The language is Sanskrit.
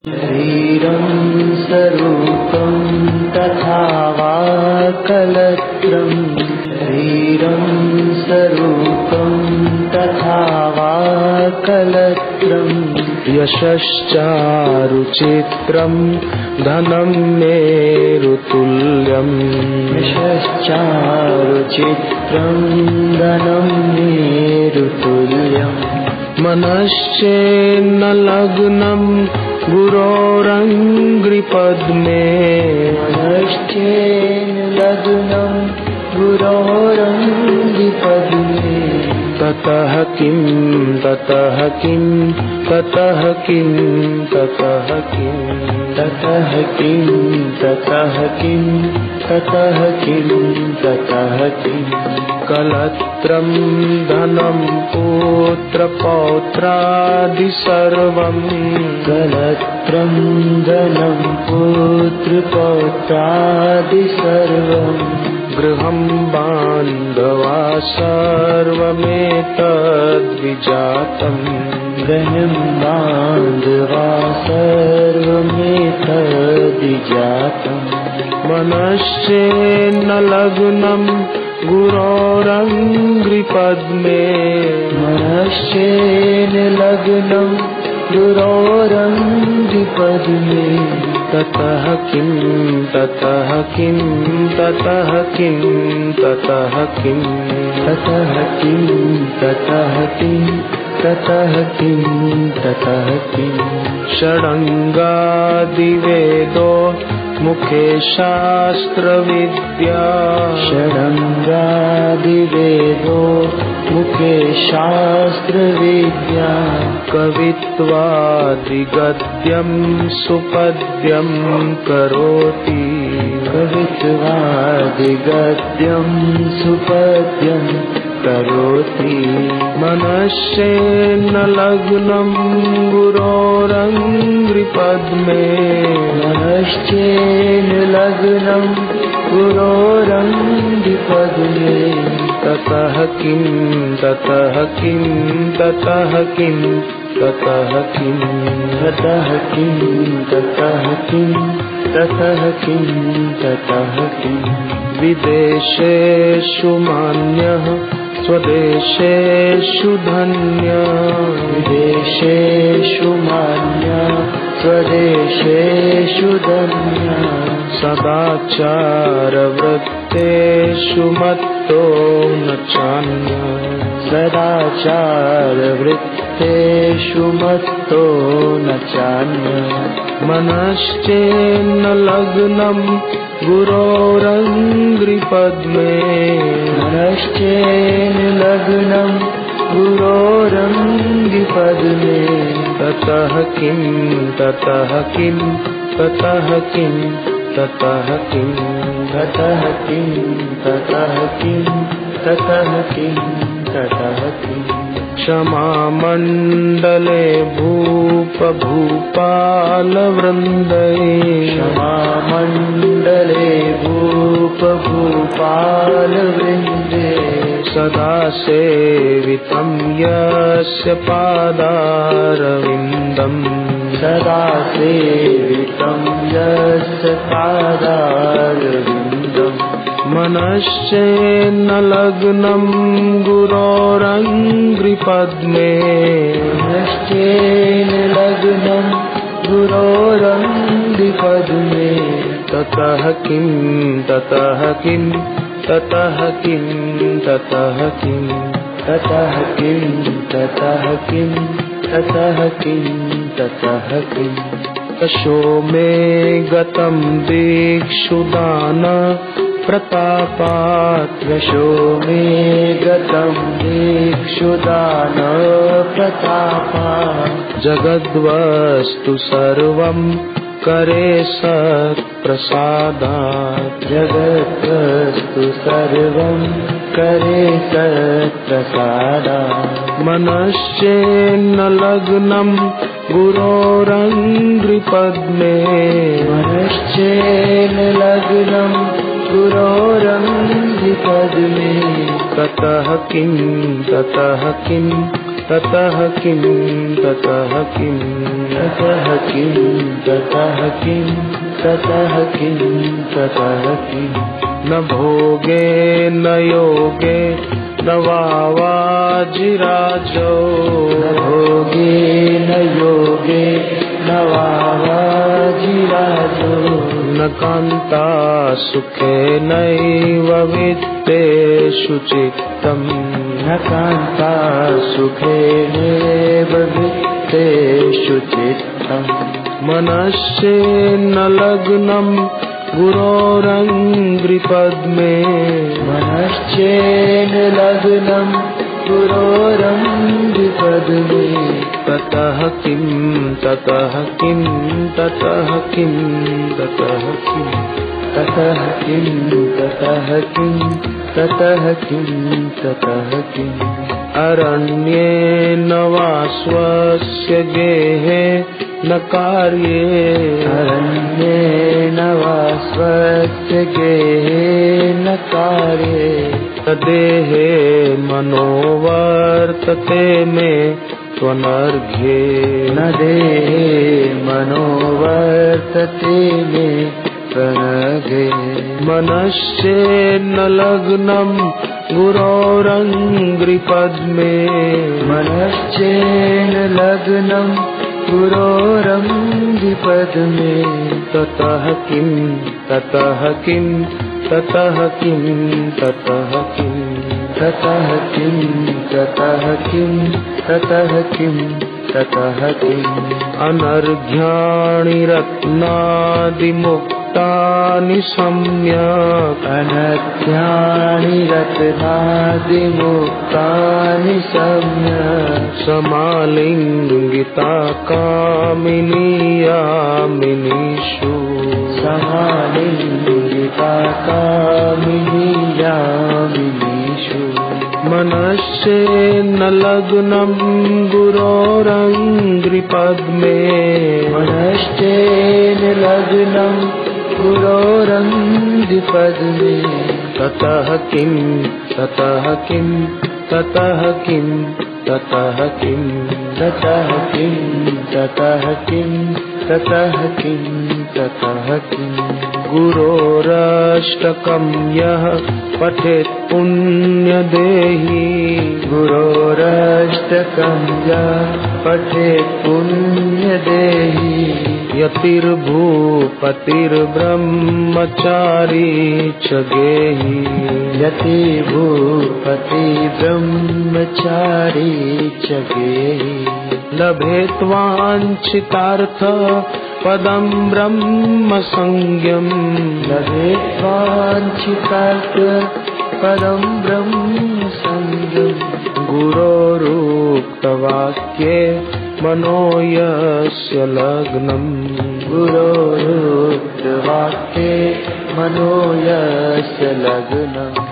शरीरं स्वरूपं तथा वा कलत्रं शरीरं स्वरूपं तथा वा कलत्रं यशश्चारुचित्रं धनं मेरुतुल्यं यशश्चारुचित्रं धनं मेरुतुल्यम् मनश्चेन्न लग्नं गुरोरङ्घ्रिपद्मे मनश्चेन्न लग्नं गुरोरङ्घ्रिपद्मे ततः किं ततः किं ततः किं ततः किं ततः किं ततः किं ततः किं ततः किं कलत्रं धनं पुत्रपौत्रादि सर्वं कलत्रं धनं पुत्रपौत्रादि सर्वं गृहं बान्धवा सर्वमेतद्विजातं गृहं बान्धवा सर्वमेतद्विजातं मनश्चेन्न लग्नं गुरोरङ्घ्रिपद्मे मनश्चेन्न लग्नं गुरोरङ्घ्रिपद्मे ततः किं ततः किं ततः किं ततः किं ततः किं ततः किं ततः किं ततः किं षडङ्गादिवेदो मुखे शास्त्रविद्या षडङ्गादिवेदो मुखे शास्त्रविद्या कवित्वादिगद्यं सुपद्यं करोति कवित्वादिगद्यं सुपद्यं करोति मनश्चेन्न लग्नं गुरोरङ्घ्रिपद्मे मनश्चेन्न लग्नं गुरोरङ्घ्रिपद्मे ततः किं ततः किं ततः किं ततः किं ततः किं ततः किं ततः किं ततः किं विदेशेषु मान्यः स्वदेशेषु धन्यः विदेशेषु मान्यः स्वदेशेषु धन्यः सदाचारवृत्तेषु मत्तो न चान्यः सदाचारवृत्तेषु मत्तो न चान्यः मनश्चेन्न लग्नं गुरोरङ्घ्रिपद्मे मनश्चेन्न लग्नं गुरोरङ्घ्रिपद्मे ततः किं ततः किं ततः किं ततः किं ततः किं ततः किं ततः किं ततः किं क्षमामण्डले भूपभूपालवृन्दै क्षमामण्डले भूपभूपालवृन्दे सदा सेवितं यस्य पादारविन्दम् सदा सेवितं यस्य पादारविन्दम् मनश्चेन्न लग्नं गुरोरङ्घ्रिपद्मे मनश्चेन्न लग्नं गुरोरङ्घ्रिपद्मे ततः किं ततः किं ततः किं ततः किं ततः किं ततः किं ततः किं ततः किं तशो मे गतं दीक्षुदान प्रतापात् यशो मे गतं दीक्षुदान प्रतापात् जगद्वस्तु सर्वं करे सत्प्रसादात् जगद्वस्तु सर्वं करे सत्प्रसादात् मनश्चेन्न लग्नं गुरोरङ्घ्रिपद्मे मनश्चेन्न लग्नं गुरोरङ्घ्रिपद्मे ततः किं ततः किं ततः किं ततः किं ततः किं ततः किं ततः किं ततः किं न भोगे न योगे न वाजिराजो न भोगे न योगे न वाजिराजो न कान्ता सुखे नैव वित्तेषु चित्तम् न कान्ता सुखे नैव वित्तेषु चित्तम् मनश्चेन्न लग्नं गुरोरङ्घ्रिपद्मे मनश्चेन्न लग्नं गुरोरङ्घ्रिपद्मे ततः किं ततः किं ततः किं ततः किं ततः किं ततः किं ततः किं ततः किम् अरण्ये न वा स्वस्य गेहे न कार्ये अरण्ये न वा स्वस्य गेहे न कार्ये तदेहे मनोवर्तते मे त्वनर्घ्ये न देहे मनोवर्तते मे त्वनर्घ्ये मनश्चेन्न लग्नं गुरोरङ्घ्रिपद्मे मनश्चेन्न लग्नं गुरोरङ्घ्रिपद्मे ततः किं ततः किं ततः किं ततः किं ततः किं ततः किं ततः किं ततः किम् अनर्घ्याणि रत्नादिमुक्तानि सम्यक् अनर्घ्याणि रत्नादिमुक्तानि सम्यक् समालिङ्गिता कामिनी यामिनीषु समालिङ्गिता कामिनी यामिनीषु मनश्चेन्न लग्नं गुरोरङ्घ्रिपद्मे मनश्चेन्न लग्नं गुरोरङ्घ्रिपद्मे ततः किं ततः किं ततः किं ततः किं ततः किं ततः किं ततः किं ततः किं गुरोरष्टकं यः पठेत् पुण्यदेहि गुरोरष्टकं यः पठेत् पुण्यदेहि यतिर्भूपतिर्ब्रह्मचारी च गेहि यतिर्भूपतिर्ब्रह्मचारी च गेहि लभेत्वाञ्छितार्थ पदं ब्रह्म संज्ञम् लभेत्वाञ्छितार्थ पदं ब्रह्म संज्ञम् गुरोरुक्तवाक्ये मनो यस्य लग्नम् गुरोरुक्तवाक्ये मनो यस्य लग्नम्